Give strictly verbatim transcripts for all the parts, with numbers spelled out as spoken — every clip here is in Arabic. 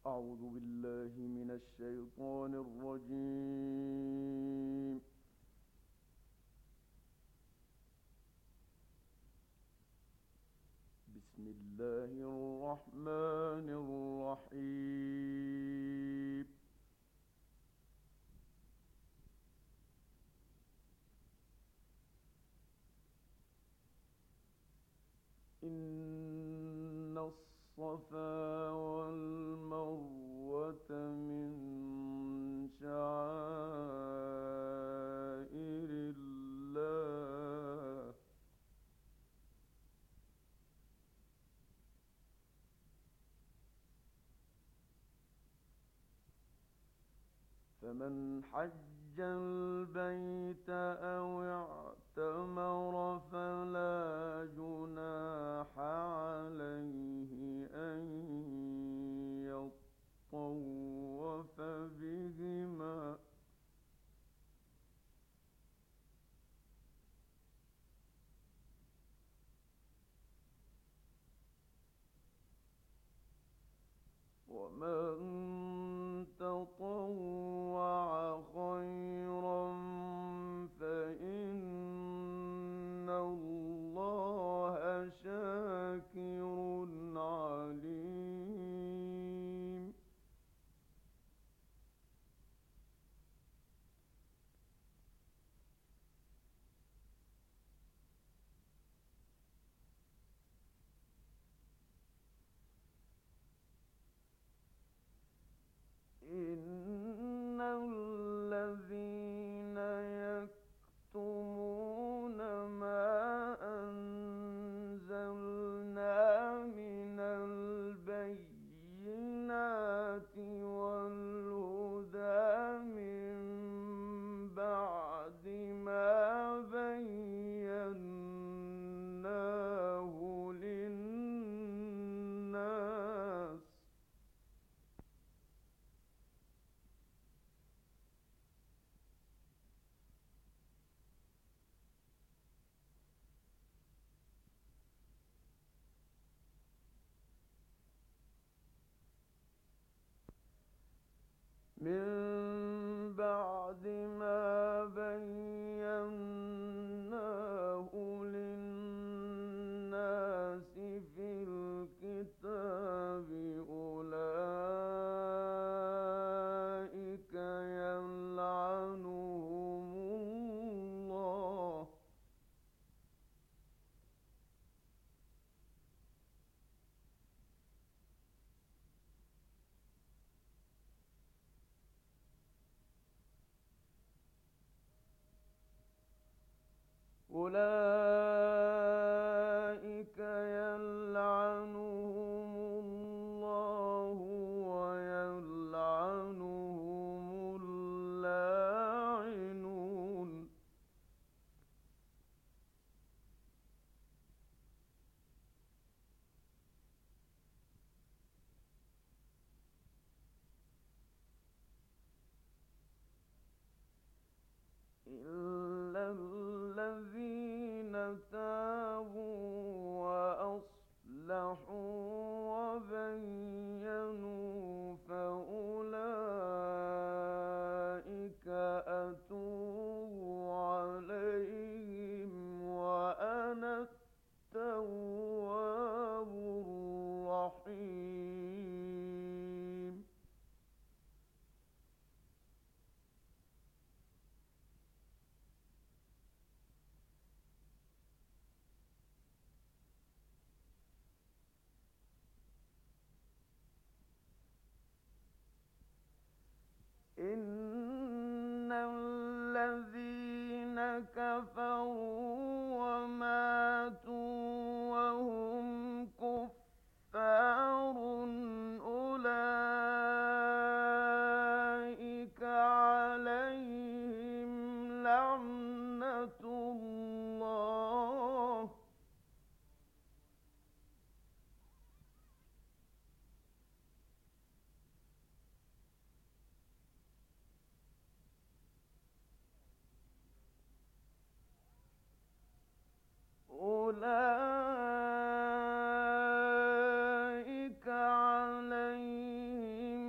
أعوذ بالله من الشيطان الرجيم. بسم الله الرحمن الرحيم. إن الصفا والمروة من شعائر الله، فمن حج البيت أو اعتمر فلا جناح عليه أن يطوف بهما، ومن تطوع خيرا فإن الله شاكر عليم. إن الذين يكتمون ما أنزلنا من البينات والهدى من بعد ما بيناه للناس من بعد ما بيناه للناس في الكتاب، أولئك يلعنهم الله، أولئك يلعنهم الله ويلعنهم اللاعنون. إلا الذين تابوا وأصلحوا وبينوا فأولئك أتوب عليهم وأنا التواب الرحيم. إن الذين كفروا وماتوا وهم كفار أولئك عليهم لعنة الله، أولئك عليهم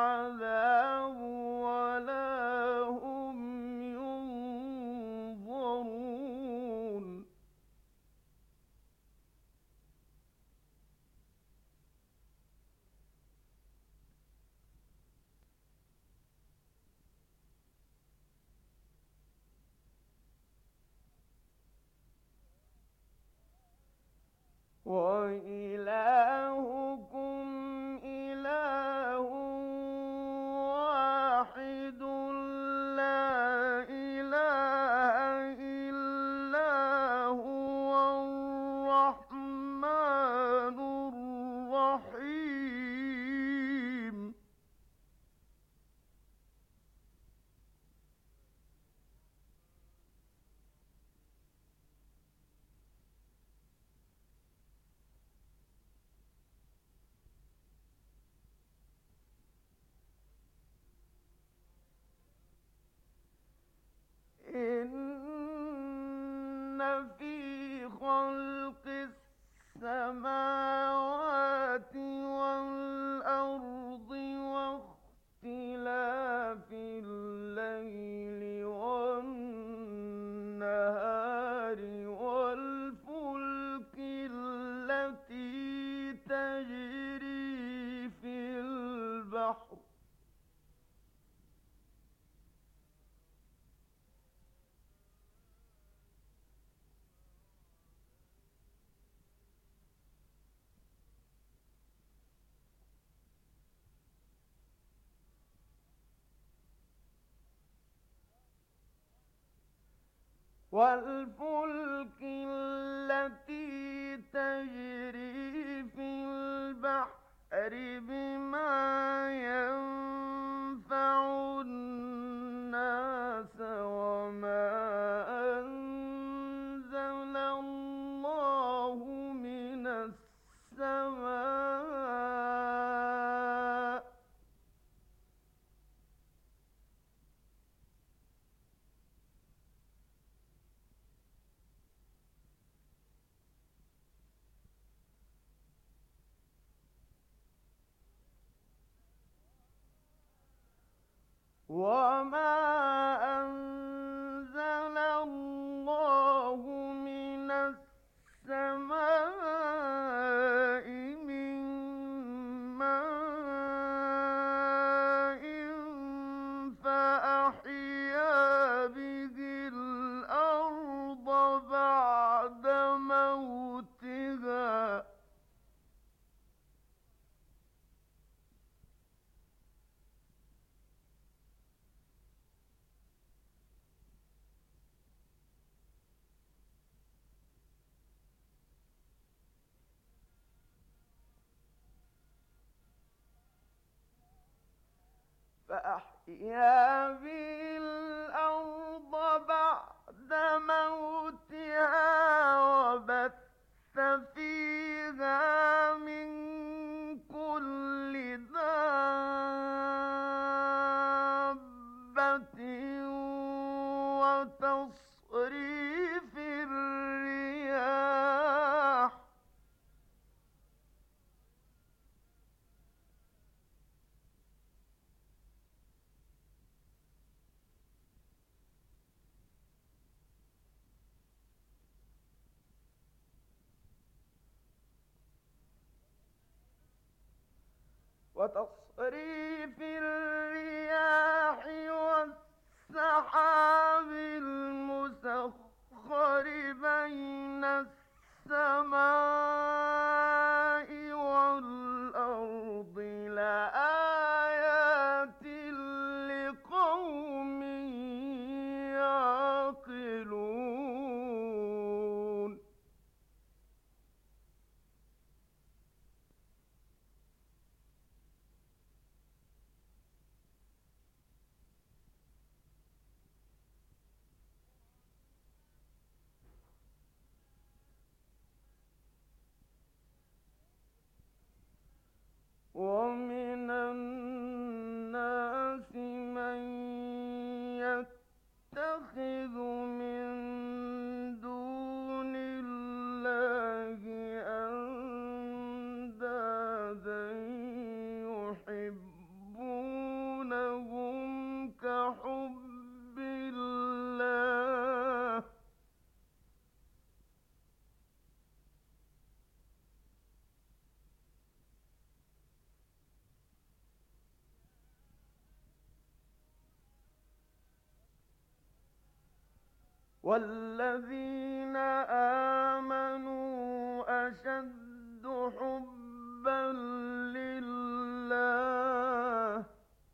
العذاب ولا هم ينظرون وإلهكم إله واحد لا إله إلا هو الرحمن الرحيم إن في خلق السماوات والأرض واختلاف الليل والنهار والفلك التي تجري في البحر والفلك التي تجري في البحر بما ينفع الناس وما أنزل الله من السماء وما أنزل الله من السماء من ماء فأحيا به الأرض بعد موتها فأحيا به الأرض بعد موتها وبث فيها من كل دابة وتصريف الرياح وتصريف الرياح والسحاب المسخر بين السماء والأرض لآيات لقوم يعقلون والذين آمنوا أشد حبا لله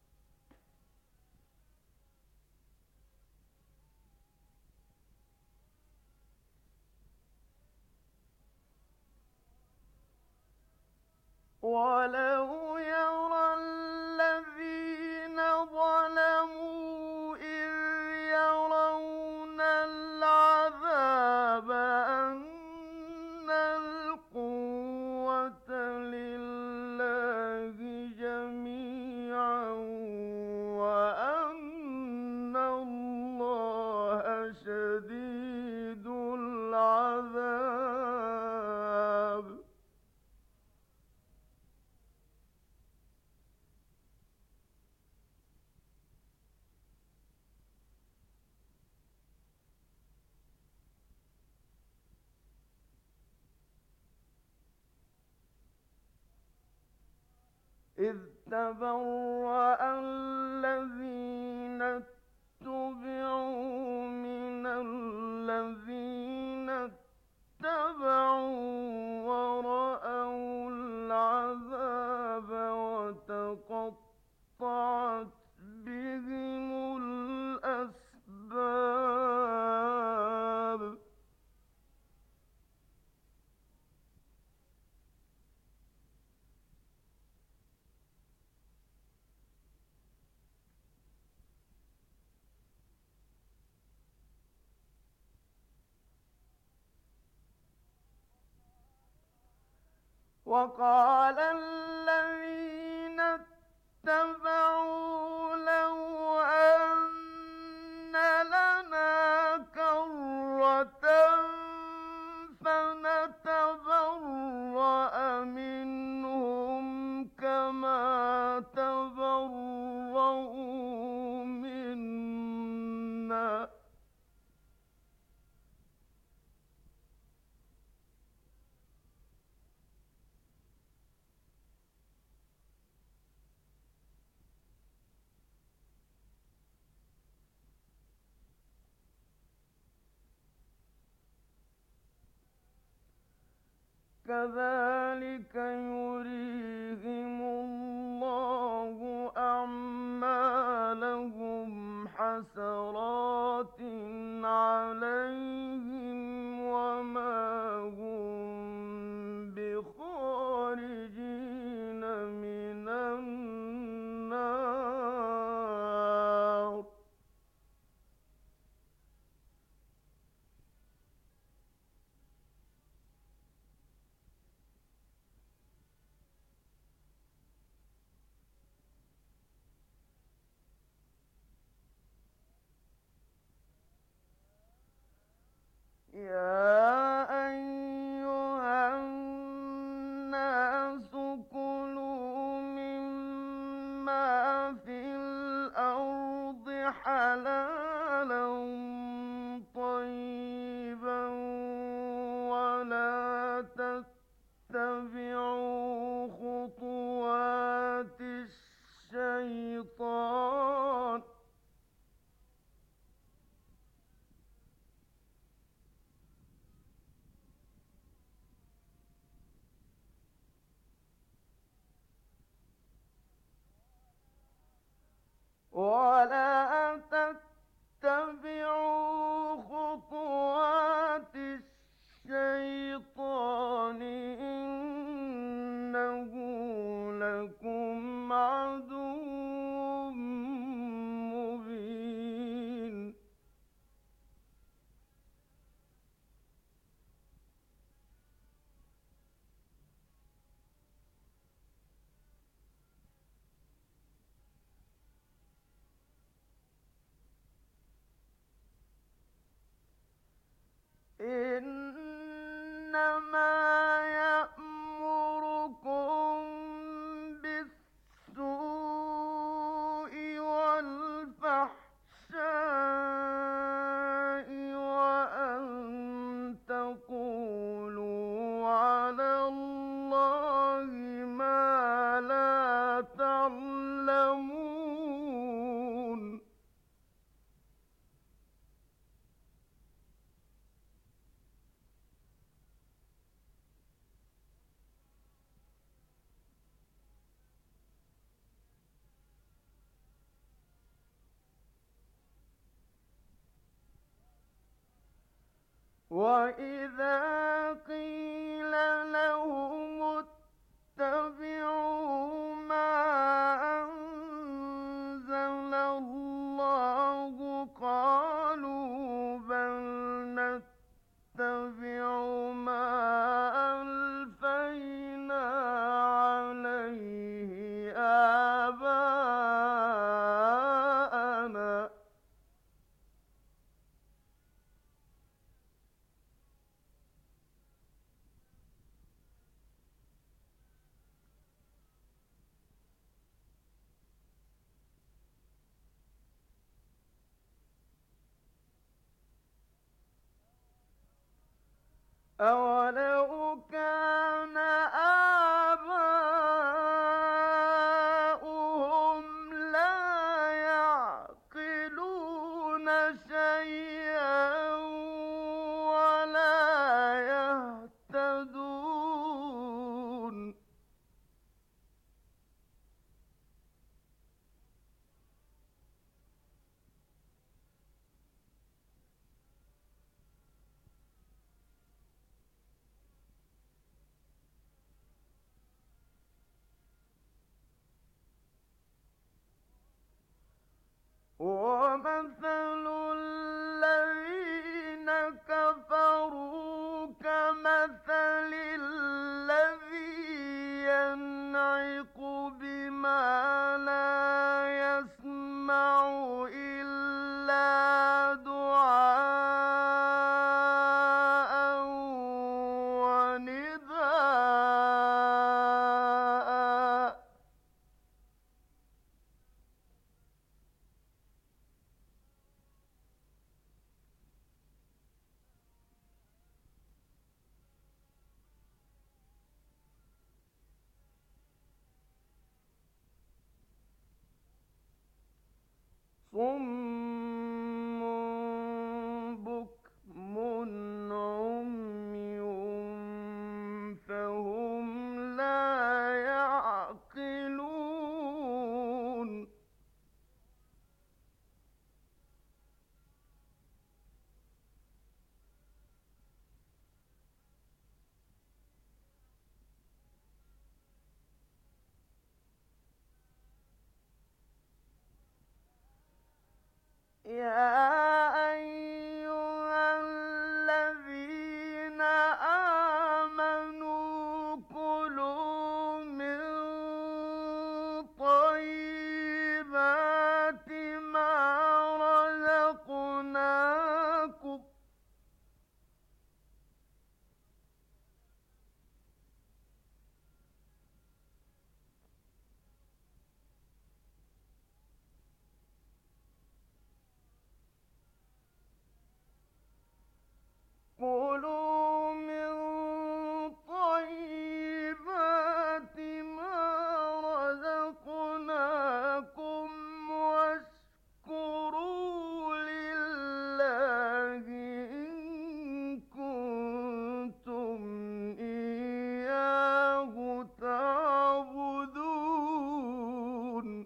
ولو يرى الذين ظلموا إذ يرون العذاب أن القوة لله جميعا وأن الله شديد العذاب إذ تبرأ الذين اتبعوا من الذين اتبعوا ورأوا العذاب وتقطعت بهم الأسباب وقال الذين اتبعوا لو أن لنا كرة فنتبرأ منهم كما تبرؤوا منا كذلك يريهم الله أعمالهم حسرات عليهم وما هم بخارجين من النار يا أيها الناس كلوا مما في الأرض حلالا طيبا ولا تتبعوا خطوات الشيطان وَإِذَا قِيلَ لَهُمُ اتَّبِعُوا مَا أَنزَلَ اللَّهُ قَالُوا بَلْ نَتَّبِعُ مَا أَلْفَيْنَا عَلَيْهِ آبَاءَنَا ۗ أَوَلَوْ كَانَ آبَاؤُهُمْ لَا يَعْقِلُونَ شَيْئًا وَلَا يَهْتَدُونَ وَمَثَلُ الَّذِينَ كَفَرُوا كَمَثَلِ الَّذِي يَنْعِقُ بِمَا لَا يَسْمَعُ إِلَّا دُعَاءً وَنِدَاءً ۚ صُمٌّ بُكْمٌ عُمْيٌ فَهُمْ لَا يَعْقِلُونَ يَا أَيُّهَا الَّذِينَ آمَنُوا كُلُوا مِن طَيِّبَاتِ مَا رَزَقْنَاكُمْ كُلُوا مِن طَيِّبَاتِ مَا رَزَقْنَاكُمْ وَاشْكُرُوا لِلَّهِ إِن كُنتُمْ إِيَّاهُ تَعْبُدُونَ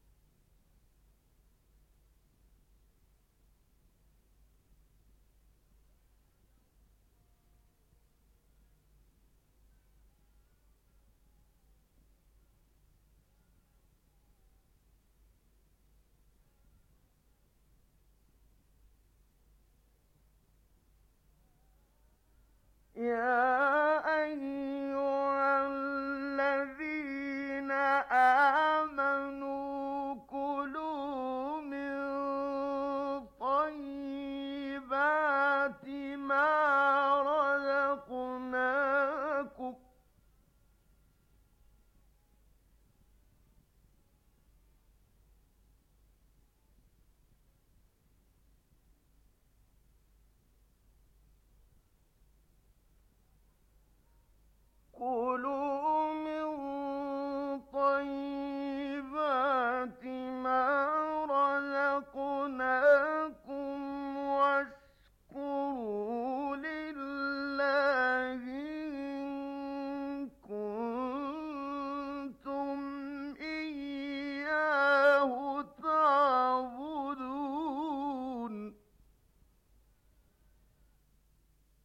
يَا أَيُّهَا الَّذِينَ آمَنُوا كُلُوا مِن طَيِّبَاتِ مَا رَزَقْنَاكُمْ كُلُوا مِن طَيِّبَاتِ مَا رَزَقْنَاكُمْ وَاشْكُرُوا لِلَّهِ إِن كُنتُمْ إِيَّاهُ تَعْبُدُونَ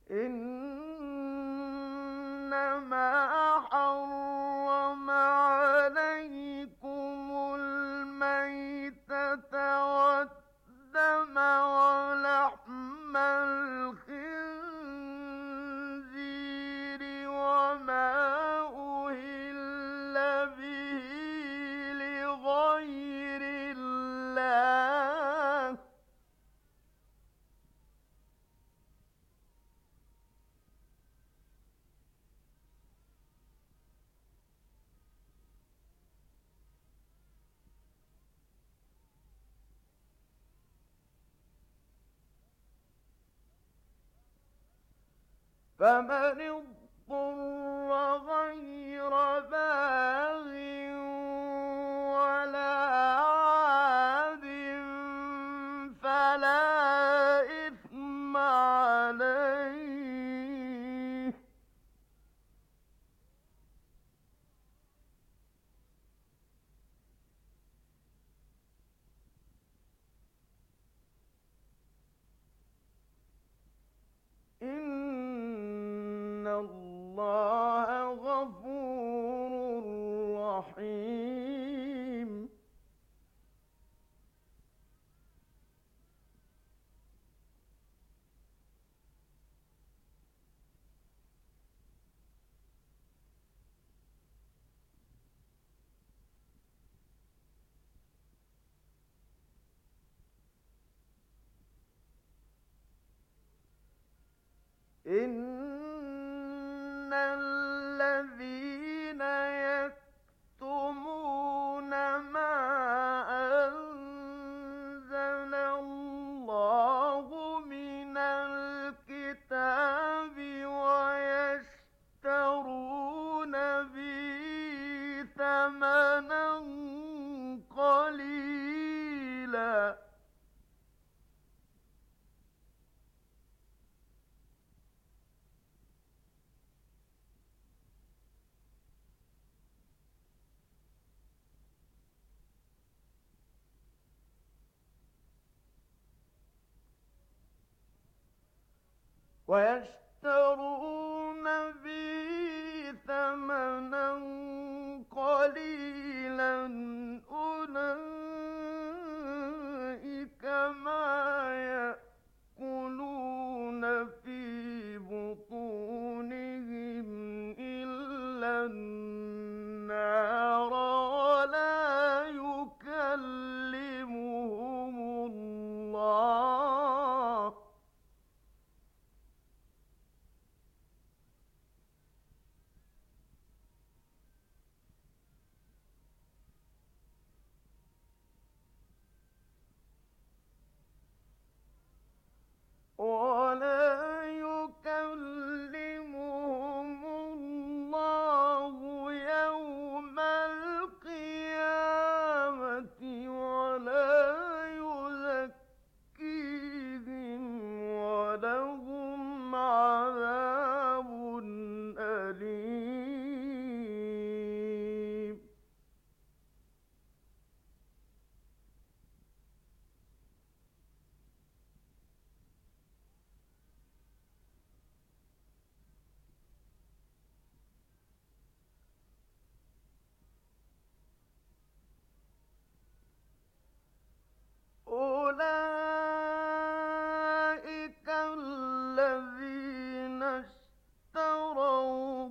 إنما حرم عليكم الميتة والدم ولحم الخنزير وما أهل به لغير الله فمن اضطر غير باغ ولا عاد فلا إثم عليه إن الله غفور رحيم إن الذين يكتمون ما أنزل الله من الكتاب ويشترون به ثمنا قليلا ويشترون به ثمنا قليلا أولئك ما يأكلون في بطونهم إلا النار ولا يكلمهم الله ولا يكلمهم الله يوم القيامة ولا يزكيهم ولهم عذاب أليم أولئك الذين اشتروا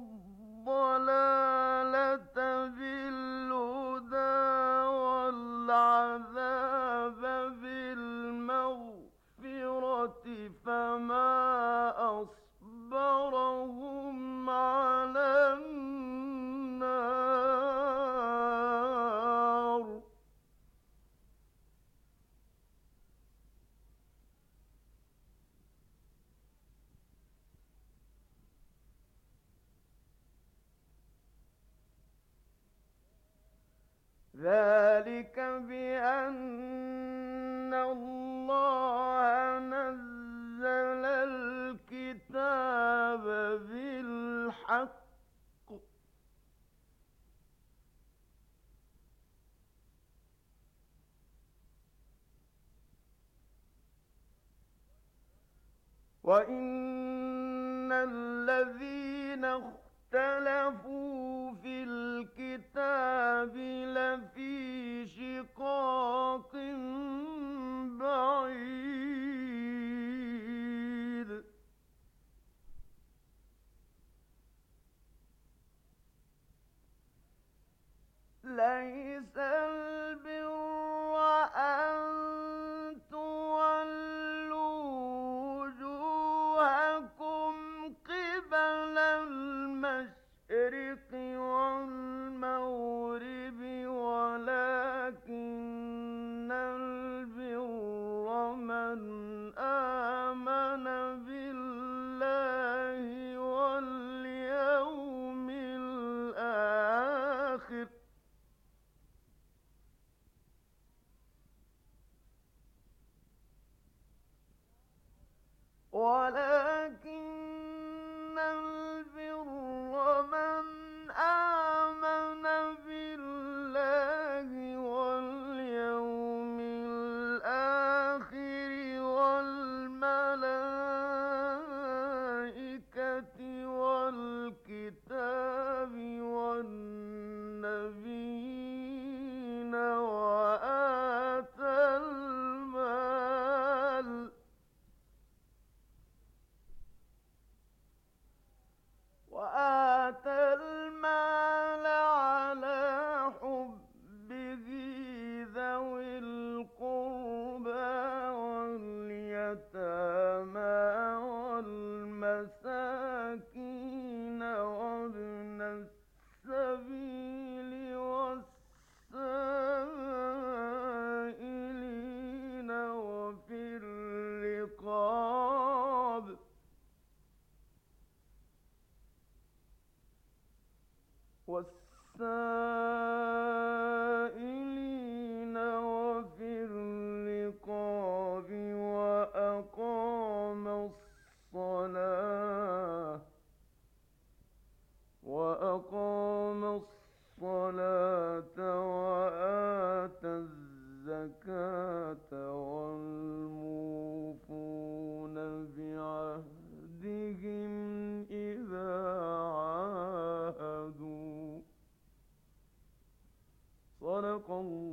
الضلالة بالهدى والعذاب بالمغفرة فما أصبرهم على النار ذلك بأن الله نزل الكتاب بالحق وإن إِنَّ الَّذِينَ اخْتَلَفُوا فِي الْكِتَابِ لَفِي شِقَاقٍ بَعِيدٍ لَيْسَ الْبِرَّ أَن تُوَلُّوا وُجُوهَكُمْ قِبَلَ الْمَشْرِقِ وَالْمَغْرِبِ وَلَٰكِنَّ الْبِرَّ مَنْ آمَنَ بِاللَّهِ وَالْيَوْمِ الْآخِرِ ولكن البر من آمن بالله واليوم الآخر والملائكة والكتاب والنبيين وآتى المال وآتى المال على حبه ذوي القربى واليتامى والمساكين وابن السبيل والسائلين وفي الرقاب والسائلين وفي الرقاب وأقام الصلاة وأقام الصلاة وآتى الزكاة والموفون بعهدهم إذا عاهدوا صدق الله